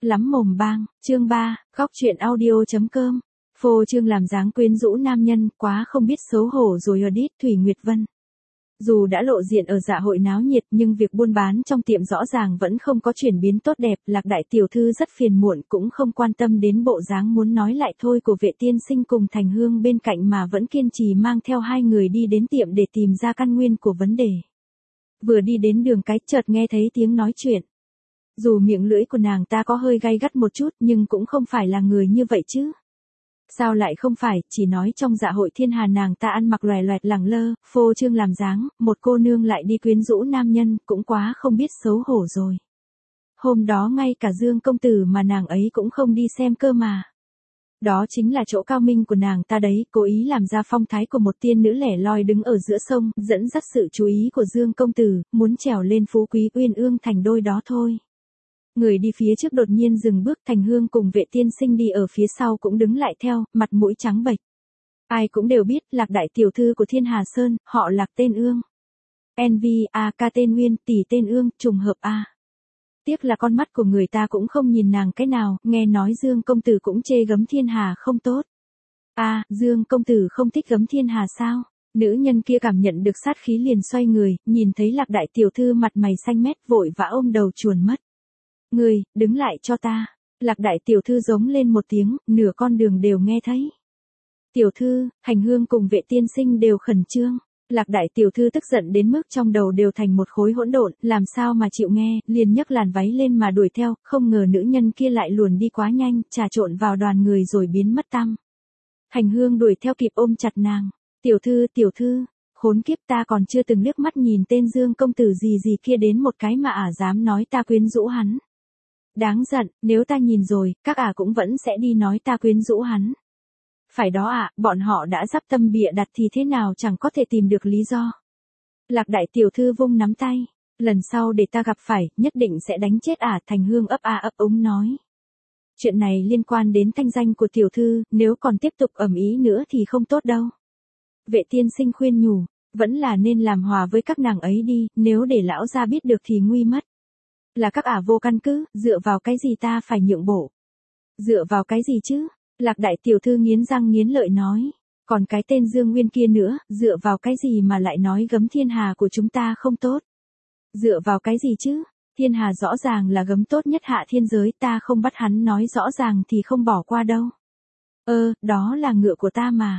Lắm mồm bang, chương 3, góc truyện audio.com. Phô trương làm dáng quyến rũ nam nhân, quá không biết xấu hổ rồi Edit Thủy Nguyệt Vân. Dù đã lộ diện ở dạ hội náo nhiệt nhưng việc buôn bán trong tiệm rõ ràng vẫn không có chuyển biến tốt đẹp. Lạc đại tiểu thư rất phiền muộn, cũng không quan tâm đến bộ dáng muốn nói lại thôi của Vệ tiên sinh cùng Thành Hương bên cạnh mà vẫn kiên trì mang theo hai người đi đến tiệm để tìm ra căn nguyên của vấn đề. Vừa đi đến đường cái chợt nghe thấy tiếng nói chuyện. Dù miệng lưỡi của nàng ta có hơi gay gắt một chút nhưng cũng không phải là người như vậy chứ. Sao lại không phải, chỉ nói trong dạ hội thiên hà nàng ta ăn mặc loè loẹt lẳng lơ, phô trương làm dáng, một cô nương lại đi quyến rũ nam nhân, cũng quá không biết xấu hổ rồi. Hôm đó ngay cả Dương công tử mà nàng ấy cũng không đi xem cơ mà. Đó chính là chỗ cao minh của nàng ta đấy, cố ý làm ra phong thái của một tiên nữ lẻ loi đứng ở giữa sông, dẫn dắt sự chú ý của Dương công tử, muốn trèo lên phú quý uyên ương thành đôi đó thôi. Người đi phía trước đột nhiên dừng bước, Thành Hương cùng Vệ tiên sinh đi ở phía sau cũng đứng lại theo, mặt mũi trắng bệch. Ai cũng đều biết Lạc đại tiểu thư của Thiên Hà Sơn, họ Lạc tên Ương. NV ca tên Nguyên, tỷ tên Ương, trùng hợp a. Tiếc là con mắt của người ta cũng không nhìn nàng cái nào, nghe nói Dương công tử cũng chê gấm Thiên Hà không tốt. Dương công tử không thích gấm Thiên Hà sao? Nữ nhân kia cảm nhận được sát khí liền xoay người, nhìn thấy Lạc đại tiểu thư mặt mày xanh mét vội vã ôm đầu chuồn mất. Người, đứng lại cho ta. Lạc đại tiểu thư giống lên một tiếng, nửa con đường đều nghe thấy. Tiểu thư, Hành Hương cùng Vệ tiên sinh đều khẩn trương. Lạc đại tiểu thư tức giận đến mức trong đầu đều thành một khối hỗn độn, làm sao mà chịu nghe, liền nhấc làn váy lên mà đuổi theo, không ngờ nữ nhân kia lại luồn đi quá nhanh, trà trộn vào đoàn người rồi biến mất tăm. Hành Hương đuổi theo kịp ôm chặt nàng. Tiểu thư, khốn kiếp, ta còn chưa từng liếc mắt nhìn tên Dương công tử gì kia đến một cái mà dám nói ta quyến rũ hắn. Đáng giận, nếu ta nhìn rồi, các cũng vẫn sẽ đi nói ta quyến rũ hắn. Phải đó bọn họ đã dắp tâm bịa đặt thì thế nào chẳng có thể tìm được lý do. Lạc đại tiểu thư vung nắm tay, lần sau để ta gặp phải, nhất định sẽ đánh chết Thành Hương ấp úng nói. Chuyện này liên quan đến thanh danh của tiểu thư, nếu còn tiếp tục ầm ĩ nữa thì không tốt đâu. Vệ tiên sinh khuyên nhủ, vẫn là nên làm hòa với các nàng ấy đi, nếu để lão gia biết được thì nguy mất. Là các vô căn cứ, dựa vào cái gì ta phải nhượng bộ? Dựa vào cái gì chứ? Lạc đại tiểu thư nghiến răng nghiến lợi nói. Còn cái tên Dương Nguyên kia nữa, dựa vào cái gì mà lại nói gấm Thiên Hà của chúng ta không tốt? Dựa vào cái gì chứ? Thiên Hà rõ ràng là gấm tốt nhất hạ thiên giới, ta không bắt hắn nói rõ ràng thì không bỏ qua đâu. Đó là ngựa của ta mà.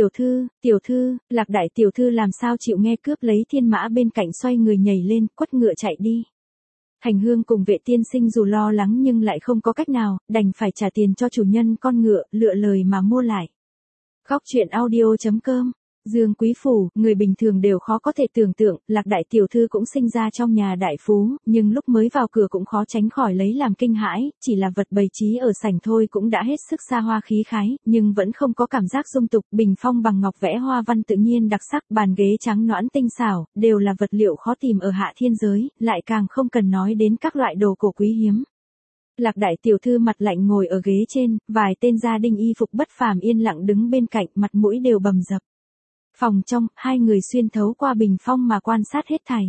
Tiểu thư, Lạc đại tiểu thư làm sao chịu nghe, cướp lấy thiên mã bên cạnh xoay người nhảy lên, quất ngựa chạy đi. Hành Hương cùng Vệ tiên sinh dù lo lắng nhưng lại không có cách nào, đành phải trả tiền cho chủ nhân con ngựa, lựa lời mà mua lại. Góc truyện audio.com. Dương quý phủ, người bình thường đều khó có thể tưởng tượng, Lạc đại tiểu thư cũng sinh ra trong nhà đại phú, nhưng lúc mới vào cửa cũng khó tránh khỏi lấy làm kinh hãi, chỉ là vật bày trí ở sảnh thôi cũng đã hết sức xa hoa khí khái, nhưng vẫn không có cảm giác dung tục, bình phong bằng ngọc vẽ hoa văn tự nhiên đặc sắc, bàn ghế trắng nõn tinh xảo, đều là vật liệu khó tìm ở hạ thiên giới, lại càng không cần nói đến các loại đồ cổ quý hiếm. Lạc đại tiểu thư mặt lạnh ngồi ở ghế trên, vài tên gia đình y phục bất phàm yên lặng đứng bên cạnh, mặt mũi đều bầm dập. Phòng trong, hai người xuyên thấu qua bình phong mà quan sát hết thảy.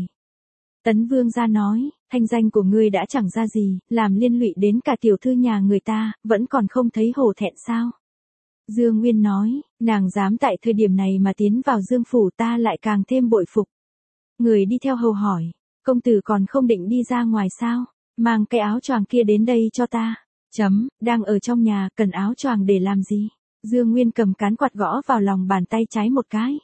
Tấn Vương gia nói, thanh danh của ngươi đã chẳng ra gì, làm liên lụy đến cả tiểu thư nhà người ta, vẫn còn không thấy hổ thẹn sao? Dương Nguyên nói, nàng dám tại thời điểm này mà tiến vào Dương phủ, ta lại càng thêm bội phục. Người đi theo hầu hỏi, công tử còn không định đi ra ngoài sao? Mang cái áo choàng kia đến đây cho ta. Đang ở trong nhà, cần áo choàng để làm gì? Dương Nguyên cầm cán quạt gõ vào lòng bàn tay trái một cái.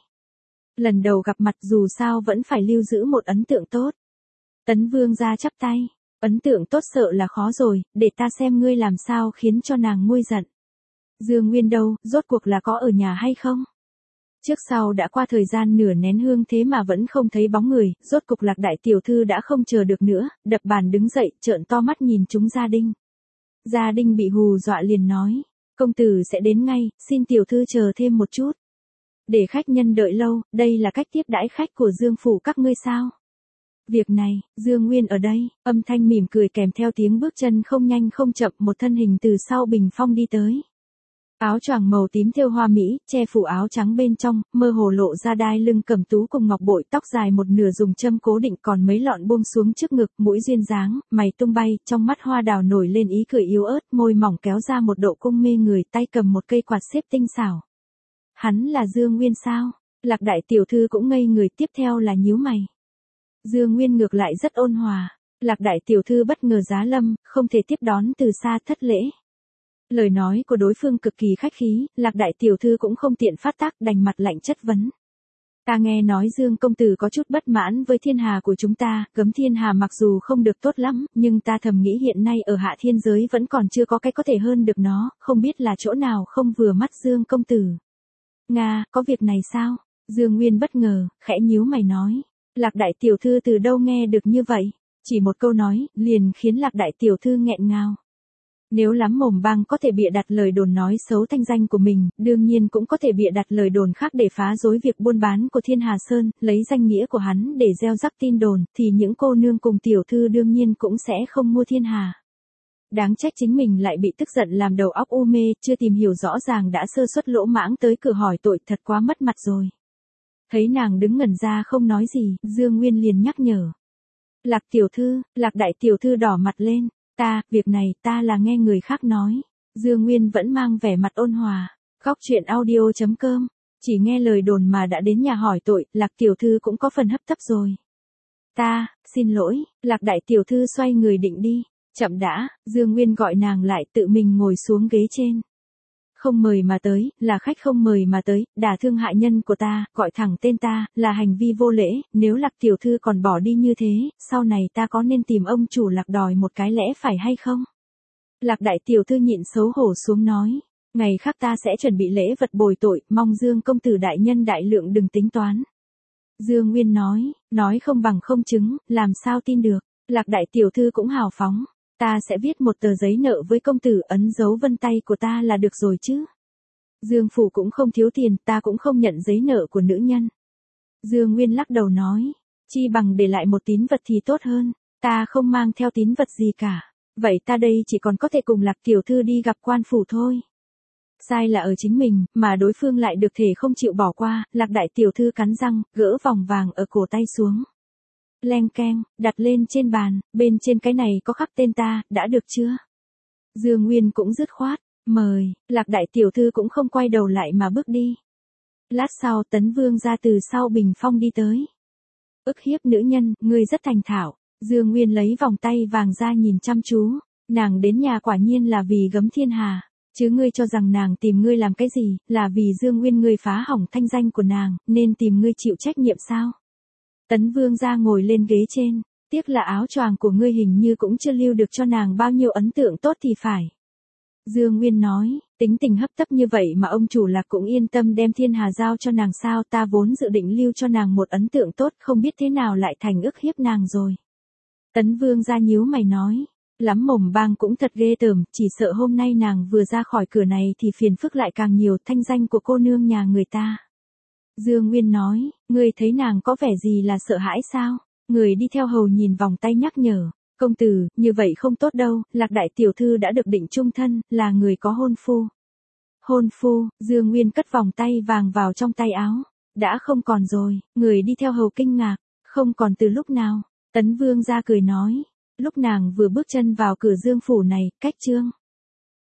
Lần đầu gặp mặt dù sao vẫn phải lưu giữ một ấn tượng tốt. Tấn Vương gia chắp tay. Ấn tượng tốt sợ là khó rồi, để ta xem ngươi làm sao khiến cho nàng nguôi giận. Dương Nguyên đâu, rốt cuộc là có ở nhà hay không? Trước sau đã qua thời gian nửa nén hương thế mà vẫn không thấy bóng người, rốt cục Lạc đại tiểu thư đã không chờ được nữa, đập bàn đứng dậy, trợn to mắt nhìn chúng gia đình. Gia đình bị hù dọa liền nói. Công tử sẽ đến ngay, xin tiểu thư chờ thêm một chút. Để khách nhân đợi lâu, đây là cách tiếp đãi khách của Dương phủ các ngươi sao? Việc này, Dương Nguyên ở đây, âm thanh mỉm cười kèm theo tiếng bước chân không nhanh không chậm, một thân hình từ sau bình phong đi tới. Áo choàng màu tím thêu hoa mỹ, che phủ áo trắng bên trong, mơ hồ lộ ra đai lưng cẩm tú cùng ngọc bội, tóc dài một nửa dùng châm cố định, còn mấy lọn buông xuống trước ngực, mũi duyên dáng, mày tung bay, trong mắt hoa đào nổi lên ý cười yếu ớt, môi mỏng kéo ra một độ cung mê người, tay cầm một cây quạt xếp tinh xảo. Hắn là Dương Nguyên sao? Lạc đại tiểu thư cũng ngây người, tiếp theo là nhíu mày. Dương Nguyên ngược lại rất ôn hòa. Lạc đại tiểu thư bất ngờ giá lâm, không thể tiếp đón từ xa, thất lễ. Lời nói của đối phương cực kỳ khách khí, Lạc đại tiểu thư cũng không tiện phát tác, đành mặt lạnh chất vấn. Ta nghe nói Dương công tử có chút bất mãn với thiên hà của chúng ta, Gấm Thiên Hà mặc dù không được tốt lắm, nhưng ta thầm nghĩ hiện nay ở hạ thiên giới vẫn còn chưa có cái có thể hơn được nó, không biết là chỗ nào không vừa mắt Dương công tử. Nga, có việc này sao? Dương Nguyên bất ngờ, khẽ nhíu mày nói. Lạc đại tiểu thư từ đâu nghe được như vậy? Chỉ một câu nói, liền khiến Lạc đại tiểu thư nghẹn ngào. Nếu lắm mồm bang có thể bịa đặt lời đồn nói xấu thanh danh của mình, đương nhiên cũng có thể bịa đặt lời đồn khác để phá rối việc buôn bán của Thiên Hà Sơn, lấy danh nghĩa của hắn để gieo rắc tin đồn, thì những cô nương cùng tiểu thư đương nhiên cũng sẽ không mua Thiên Hà. Đáng trách chính mình lại bị tức giận làm đầu óc u mê, chưa tìm hiểu rõ ràng đã sơ suất lỗ mãng tới cửa hỏi tội, thật quá mất mặt rồi. Thấy nàng đứng ngẩn ra không nói gì, Dương Nguyên liền nhắc nhở. Lạc tiểu thư, Lạc đại tiểu thư đỏ mặt lên. Việc này ta là nghe người khác nói. Dương Nguyên vẫn mang vẻ mặt ôn hòa. Góc truyện audio.com. Chỉ nghe lời đồn mà đã đến nhà hỏi tội, Lạc tiểu thư cũng có phần hấp tấp rồi. Xin lỗi, Lạc đại tiểu thư xoay người định đi. Chậm đã, Dương Nguyên gọi nàng lại, tự mình ngồi xuống ghế trên. Không mời mà tới, là khách không mời mà tới, đả thương hại nhân của ta, gọi thẳng tên ta, là hành vi vô lễ, nếu Lạc tiểu thư còn bỏ đi như thế, sau này ta có nên tìm ông chủ Lạc đòi một cái lẽ phải hay không? Lạc đại tiểu thư nhịn xấu hổ xuống nói, ngày khác ta sẽ chuẩn bị lễ vật bồi tội, mong Dương công tử đại nhân đại lượng đừng tính toán. Dương Nguyên nói không bằng không chứng, làm sao tin được? Lạc đại tiểu thư cũng hào phóng. Ta sẽ viết một tờ giấy nợ với công tử, ấn dấu vân tay của ta là được rồi chứ. Dương phủ cũng không thiếu tiền, ta cũng không nhận giấy nợ của nữ nhân. Dương Nguyên lắc đầu nói, chi bằng để lại một tín vật thì tốt hơn, ta không mang theo tín vật gì cả. Vậy ta đây chỉ còn có thể cùng Lạc tiểu thư đi gặp quan phủ thôi. Sai là ở chính mình, mà đối phương lại được thể không chịu bỏ qua, Lạc đại tiểu thư cắn răng, gỡ vòng vàng ở cổ tay xuống. Leng keng, đặt lên trên bàn, bên trên cái này có khắc tên ta, đã được chưa? Dương Nguyên cũng dứt khoát, mời, Lạc đại tiểu thư cũng không quay đầu lại mà bước đi. Lát sau Tấn Vương ra từ sau bình phong đi tới. Ức hiếp nữ nhân, ngươi rất thành thạo. Dương Nguyên lấy vòng tay vàng ra nhìn chăm chú. Nàng đến nhà quả nhiên là vì Gấm Thiên Hà. Chứ ngươi cho rằng nàng tìm ngươi làm cái gì, là vì Dương Nguyên ngươi phá hỏng thanh danh của nàng, nên tìm ngươi chịu trách nhiệm sao? Tấn Vương ra ngồi lên ghế trên, tiếc là áo choàng của ngươi hình như cũng chưa lưu được cho nàng bao nhiêu ấn tượng tốt thì phải. Dương Nguyên nói, tính tình hấp tấp như vậy mà ông chủ Lạc cũng yên tâm đem Thiên Hà giao cho nàng sao, ta vốn dự định lưu cho nàng một ấn tượng tốt, không biết thế nào lại thành ức hiếp nàng rồi. Tấn Vương ra nhíu mày nói, lắm mồm bang cũng thật ghê tởm, chỉ sợ hôm nay nàng vừa ra khỏi cửa này thì phiền phức lại càng nhiều, thanh danh của cô nương nhà người ta. Dương Nguyên nói, ngươi thấy nàng có vẻ gì là sợ hãi sao? Người đi theo hầu nhìn vòng tay nhắc nhở, công tử, như vậy không tốt đâu, Lạc đại tiểu thư đã được định chung thân, là người có hôn phu. Hôn phu, Dương Nguyên cất vòng tay vàng vào trong tay áo, đã không còn rồi, người đi theo hầu kinh ngạc, không còn từ lúc nào? Tấn Vương ra cười nói, lúc nàng vừa bước chân vào cửa Dương phủ này, cách chương